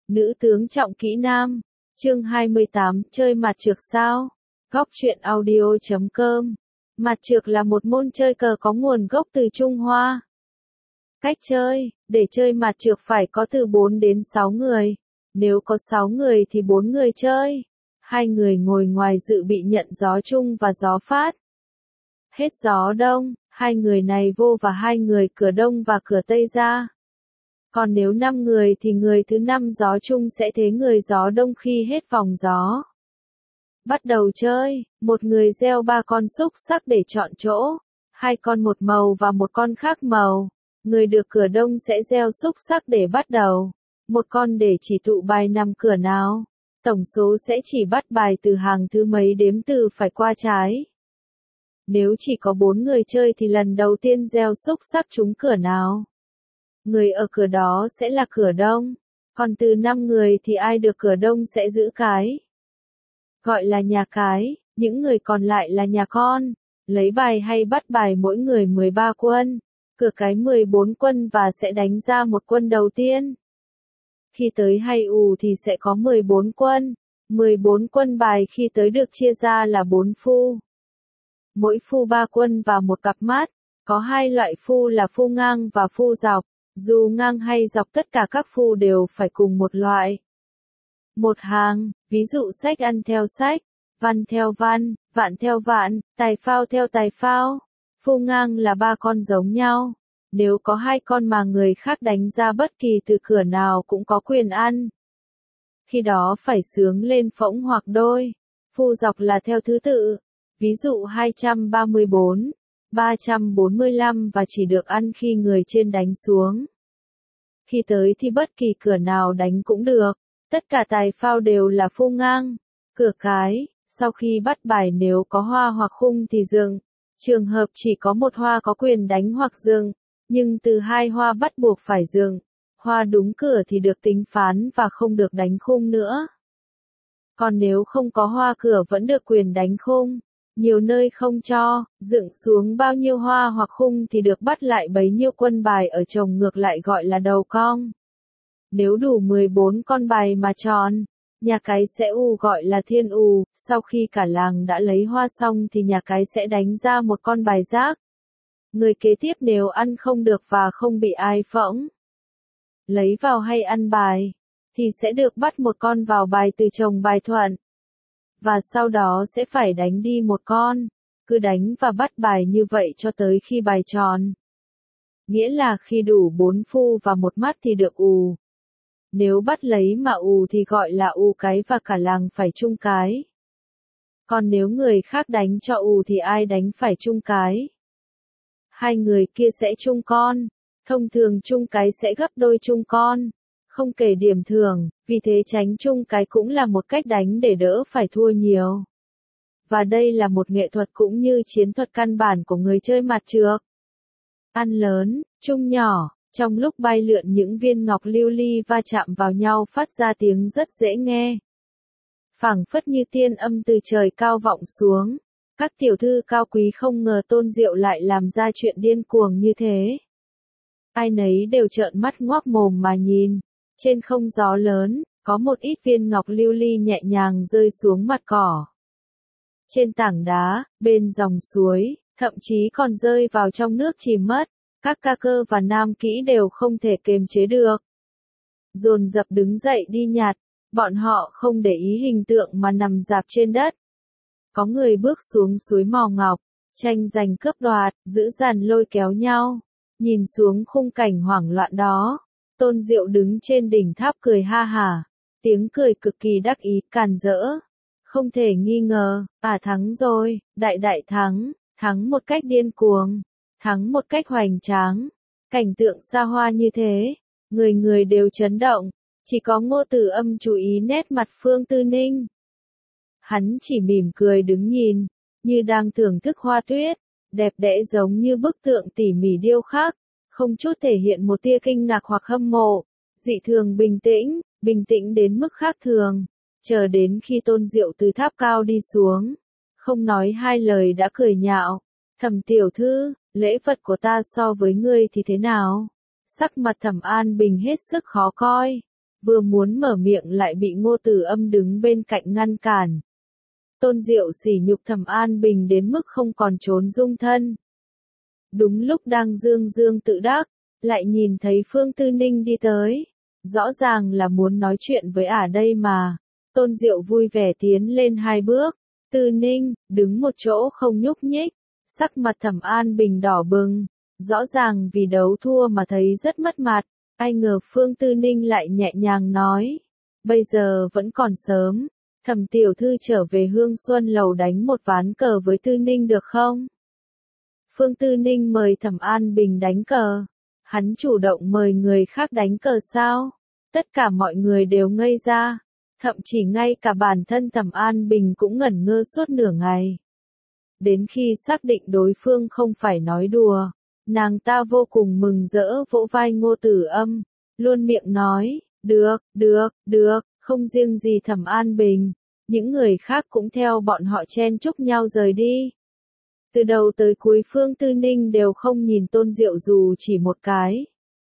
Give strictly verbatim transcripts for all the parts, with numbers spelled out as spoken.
Nữ tướng trọng kỹ nam. Chương hai mươi tám, chơi mặt trược sao? Góc truyện audio chấm com. Mặt trược là một môn chơi cờ có nguồn gốc từ Trung Hoa. Cách chơi, để chơi mặt trược phải có từ bốn đến sáu người. Nếu có sáu người thì bốn người chơi. Hai người ngồi ngoài dự bị nhận gió chung và gió phát. Hết gió đông, hai người này vô và hai người cửa đông và cửa tây ra. Còn nếu năm người thì người thứ năm gió chung sẽ thế người gió đông khi hết vòng gió. Bắt đầu chơi, một người gieo ba con xúc xắc để chọn chỗ, hai con một màu và một con khác màu. Người được cửa đông sẽ gieo xúc xắc để bắt đầu, một con để chỉ tụ bài nằm cửa nào. Tổng số sẽ chỉ bắt bài từ hàng thứ mấy đếm từ phải qua trái. Nếu chỉ có bốn người chơi thì lần đầu tiên gieo xúc xắc trúng cửa nào, người ở cửa đó sẽ là cửa đông, còn từ năm người thì ai được cửa đông sẽ giữ cái. Gọi là nhà cái, những người còn lại là nhà con. Lấy bài hay bắt bài mỗi người mười ba quân, cửa cái mười bốn quân và sẽ đánh ra một quân đầu tiên. Khi tới hay ù thì sẽ có mười bốn quân, mười bốn quân bài khi tới được chia ra là bốn phu. Mỗi phu ba quân và một cặp mát, có hai loại phu là phu ngang và phu dọc. Dù ngang hay dọc tất cả các phu đều phải cùng một loại. Một hàng, ví dụ sách ăn theo sách, văn theo văn, vạn theo vạn, tài phao theo tài phao. Phu ngang là ba con giống nhau. Nếu có hai con mà người khác đánh ra bất kỳ từ cửa nào cũng có quyền ăn. Khi đó phải xướng lên phỗng hoặc đôi. Phu dọc là theo thứ tự. Ví dụ hai trăm ba mươi bốn. ba trăm bốn mươi lăm và chỉ được ăn khi người trên đánh xuống. Khi tới thì bất kỳ cửa nào đánh cũng được, tất cả tài phao đều là phu ngang. Cửa cái, sau khi bắt bài nếu có hoa hoặc khung thì dừng. Trường hợp chỉ có một hoa có quyền đánh hoặc dừng, nhưng từ hai hoa bắt buộc phải dừng. Hoa đúng cửa thì được tính phán và không được đánh khung nữa. Còn nếu không có hoa cửa vẫn được quyền đánh khung. Nhiều nơi không cho, dựng xuống bao nhiêu hoa hoặc khung thì được bắt lại bấy nhiêu quân bài ở chồng ngược lại gọi là đầu cong. Nếu đủ mười bốn con bài mà tròn, nhà cái sẽ ù gọi là thiên ù, sau khi cả làng đã lấy hoa xong thì nhà cái sẽ đánh ra một con bài rác. Người kế tiếp nếu ăn không được và không bị ai phỗng lấy vào hay ăn bài, thì sẽ được bắt một con vào bài từ chồng bài thuận. Và sau đó sẽ phải đánh đi một con, cứ đánh và bắt bài như vậy cho tới khi bài tròn. Nghĩa là khi đủ bốn phu và một mắt thì được ù. Nếu bắt lấy mà ù thì gọi là ù cái và cả làng phải chung cái. Còn nếu người khác đánh cho ù thì ai đánh phải chung cái. Hai người kia sẽ chung con, thông thường chung cái sẽ gấp đôi chung con. Không kể điểm thưởng, vì thế tránh chung cái cũng là một cách đánh để đỡ phải thua nhiều. Và đây là một nghệ thuật cũng như chiến thuật căn bản của người chơi mặt trược. Ăn lớn, chung nhỏ, trong lúc bay lượn những viên ngọc lưu ly va chạm vào nhau phát ra tiếng rất dễ nghe. Phảng phất như tiên âm từ trời cao vọng xuống. Các tiểu thư cao quý không ngờ Tôn Diệu lại làm ra chuyện điên cuồng như thế. Ai nấy đều trợn mắt ngoác mồm mà nhìn. Trên không gió lớn, có một ít viên ngọc lưu ly nhẹ nhàng rơi xuống mặt cỏ. Trên tảng đá, bên dòng suối, thậm chí còn rơi vào trong nước chìm mất. Các ca cơ và nam kỹ đều không thể kiềm chế được. Dồn dập đứng dậy đi nhặt, bọn họ không để ý hình tượng mà nằm rạp trên đất. Có người bước xuống suối mò ngọc, tranh giành cướp đoạt, giữ dàn lôi kéo nhau. Nhìn xuống khung cảnh hoảng loạn đó. Tôn Diệu đứng trên đỉnh tháp cười ha hả, tiếng cười cực kỳ đắc ý, càn rỡ. Không thể nghi ngờ, à thắng rồi, đại đại thắng, thắng một cách điên cuồng, thắng một cách hoành tráng. Cảnh tượng xa hoa như thế, người người đều chấn động, chỉ có Ngô Tử Âm chú ý nét mặt Phương Tư Ninh. Hắn chỉ mỉm cười đứng nhìn, như đang thưởng thức hoa tuyết, đẹp đẽ giống như bức tượng tỉ mỉ điêu khắc. Không chút thể hiện một tia kinh ngạc hoặc hâm mộ, dị thường bình tĩnh, bình tĩnh đến mức khác thường, chờ đến khi Tôn Diệu từ tháp cao đi xuống, không nói hai lời đã cười nhạo, Thẩm tiểu thư, lễ vật của ta so với ngươi thì thế nào? Sắc mặt Thẩm An Bình hết sức khó coi, vừa muốn mở miệng lại bị Ngô Tử Âm đứng bên cạnh ngăn cản. Tôn Diệu sỉ nhục Thẩm An Bình đến mức không còn trốn dung thân. Đúng lúc đang dương dương tự đắc, lại nhìn thấy Phương Tư Ninh đi tới. Rõ ràng là muốn nói chuyện với ả đây mà. Tôn Diệu vui vẻ tiến lên hai bước. Tư Ninh, đứng một chỗ không nhúc nhích. Sắc mặt Thẩm An Bình đỏ bừng. Rõ ràng vì đấu thua mà thấy rất mất mặt. Ai ngờ Phương Tư Ninh lại nhẹ nhàng nói. Bây giờ vẫn còn sớm. Thẩm tiểu thư trở về Hương Xuân lầu đánh một ván cờ với Tư Ninh được không? Phương Tư Ninh mời Thẩm An Bình đánh cờ. Hắn chủ động mời người khác đánh cờ sao? Tất cả mọi người đều ngây ra. Thậm chí ngay cả bản thân Thẩm An Bình cũng ngẩn ngơ suốt nửa ngày. Đến khi xác định đối phương không phải nói đùa, nàng ta vô cùng mừng rỡ vỗ vai Ngô Tử Âm, luôn miệng nói, được, được, được, không riêng gì Thẩm An Bình, những người khác cũng theo bọn họ chen chúc nhau rời đi. Từ đầu tới cuối Phương Tư Ninh đều không nhìn Tôn Diệu dù chỉ một cái.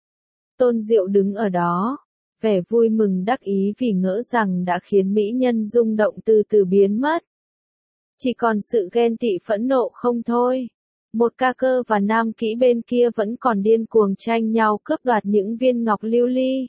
Tôn Diệu đứng ở đó, vẻ vui mừng đắc ý vì ngỡ rằng đã khiến mỹ nhân rung động từ từ biến mất. Chỉ còn sự ghen tị phẫn nộ không thôi. Một ca cơ và nam kỹ bên kia vẫn còn điên cuồng tranh nhau cướp đoạt những viên ngọc lưu ly.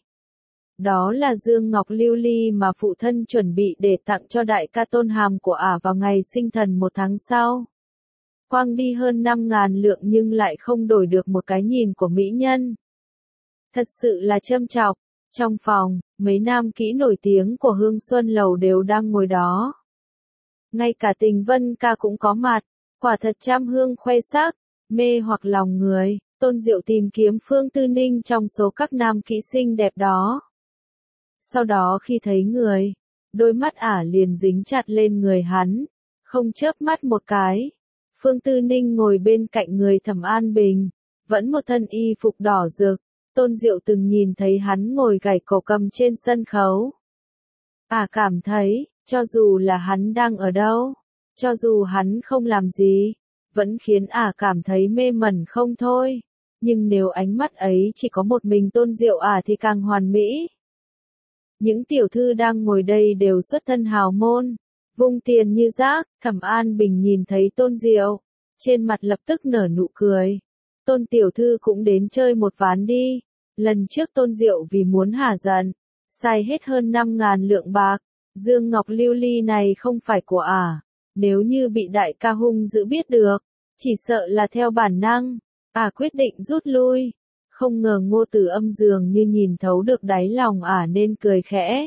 Đó là dương ngọc lưu ly mà phụ thân chuẩn bị để tặng cho đại ca Tôn Hàm của ả vào ngày sinh thần một tháng sau. Quang đi hơn năm ngàn lượng nhưng lại không đổi được một cái nhìn của mỹ nhân. Thật sự là châm chọc. Trong phòng, mấy nam kỹ nổi tiếng của Hương Xuân lầu đều đang ngồi đó. Ngay cả Tình Vân ca cũng có mặt, quả thật trăm hương khoe sắc, mê hoặc lòng người. Tôn Diệu tìm kiếm Phương Tư Ninh trong số các nam kỹ xinh đẹp đó. Sau đó khi thấy người, đôi mắt ả liền dính chặt lên người hắn, không chớp mắt một cái. Phương Tư Ninh ngồi bên cạnh người Thẩm An Bình, vẫn một thân y phục đỏ rực. Tôn Diệu từng nhìn thấy hắn ngồi gảy cổ cầm trên sân khấu. Ả cảm thấy, cho dù là hắn đang ở đâu, cho dù hắn không làm gì, vẫn khiến ả cảm thấy mê mẩn không thôi. Nhưng nếu ánh mắt ấy chỉ có một mình Tôn Diệu ả thì càng hoàn mỹ. Những tiểu thư đang ngồi đây đều xuất thân hào môn, vung tiền như rác. Thẩm An Bình nhìn thấy Tôn Diệu, trên mặt lập tức nở nụ cười. Tôn tiểu thư cũng đến chơi một ván đi. Lần trước Tôn Diệu vì muốn hả giận, xài hết hơn năm ngàn lượng bạc. Dương ngọc lưu ly này không phải của ả. Nếu như bị đại ca hung dữ biết được, chỉ sợ là theo bản năng. Ả quyết định rút lui. Không ngờ Ngô Tử Âm dường như nhìn thấu được đáy lòng ả nên cười khẽ.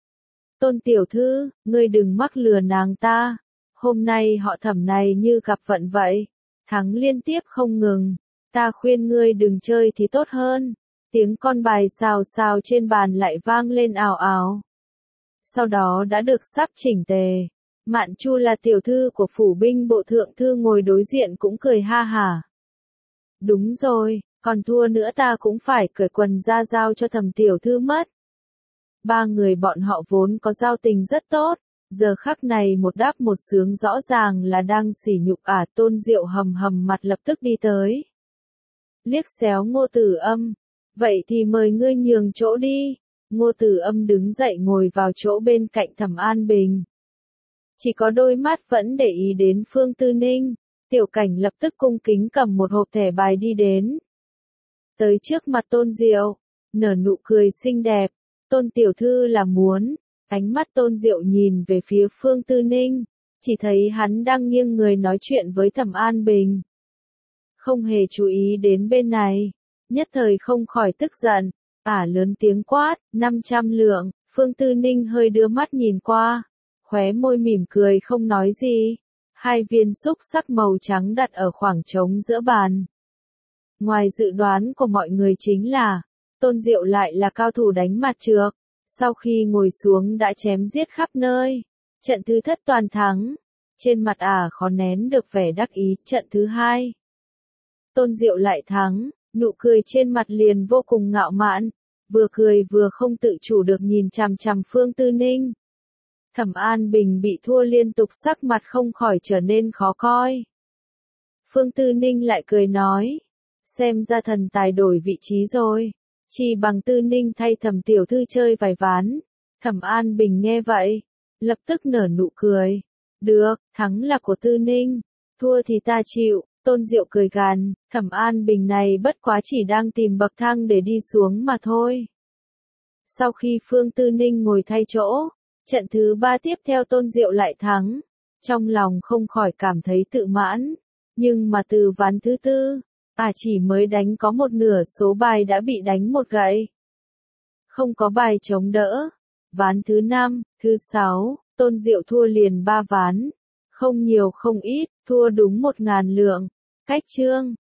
Tôn tiểu thư, ngươi đừng mắc lừa nàng ta. Hôm nay họ Thẩm này như gặp vận vậy. Thắng liên tiếp không ngừng. Ta khuyên ngươi đừng chơi thì tốt hơn. Tiếng con bài xào xào trên bàn lại vang lên ào ào. Sau đó đã được sắp chỉnh tề. Mạn Chu là tiểu thư của phủ binh bộ thượng thư ngồi đối diện cũng cười ha hả. Đúng rồi, còn thua nữa ta cũng phải cởi quần ra giao cho Thẩm tiểu thư mất. Ba người bọn họ vốn có giao tình rất tốt, giờ khắc này một đáp một sướng rõ ràng là đang sỉ nhục ả. Tôn Diệu hầm hầm mặt lập tức đi tới. Liếc xéo Ngô Tử Âm. Vậy thì mời ngươi nhường chỗ đi. Ngô Tử Âm đứng dậy ngồi vào chỗ bên cạnh Thẩm An Bình. Chỉ có đôi mắt vẫn để ý đến Phương Tư Ninh. Tiểu Cảnh lập tức cung kính cầm một hộp thẻ bài đi đến. Tới trước mặt Tôn Diệu, nở nụ cười xinh đẹp. Tôn tiểu thư là muốn. Ánh mắt Tôn Diệu nhìn về phía Phương Tư Ninh, chỉ thấy hắn đang nghiêng người nói chuyện với Thẩm An Bình. Không hề chú ý đến bên này, nhất thời không khỏi tức giận, ả lớn tiếng quát, năm trăm lượng. Phương Tư Ninh hơi đưa mắt nhìn qua, khóe môi mỉm cười không nói gì. Hai viên xúc sắc màu trắng đặt ở khoảng trống giữa bàn. Ngoài dự đoán của mọi người chính là, Tôn Diệu lại là cao thủ đánh mặt trược. Sau khi ngồi xuống đã chém giết khắp nơi. Trận thứ thất toàn thắng. Trên mặt ả khó nén được vẻ đắc ý. Trận thứ hai, Tôn Diệu lại thắng. Nụ cười trên mặt liền vô cùng ngạo mạn. Vừa cười vừa không tự chủ được nhìn chằm chằm Phương Tư Ninh. Thẩm An Bình bị thua liên tục sắc mặt không khỏi trở nên khó coi. Phương Tư Ninh lại cười nói. Xem ra thần tài đổi vị trí rồi. Chỉ bằng Tư Ninh thay Thẩm tiểu thư chơi vài ván. Thẩm An Bình nghe vậy, lập tức nở nụ cười. Được, thắng là của Tư Ninh, thua thì ta chịu. Tôn Diệu cười gằn, Thẩm An Bình này bất quá chỉ đang tìm bậc thang để đi xuống mà thôi. Sau khi Phương Tư Ninh ngồi thay chỗ, trận thứ ba tiếp theo Tôn Diệu lại thắng. Trong lòng không khỏi cảm thấy tự mãn. Nhưng mà từ ván thứ tư, à chỉ mới đánh có một nửa số bài đã bị đánh một gậy. Không có bài chống đỡ. Ván thứ năm, thứ sáu, Tôn Diệu thua liền ba ván. Không nhiều không ít, thua đúng một ngàn lượng. Cách chương.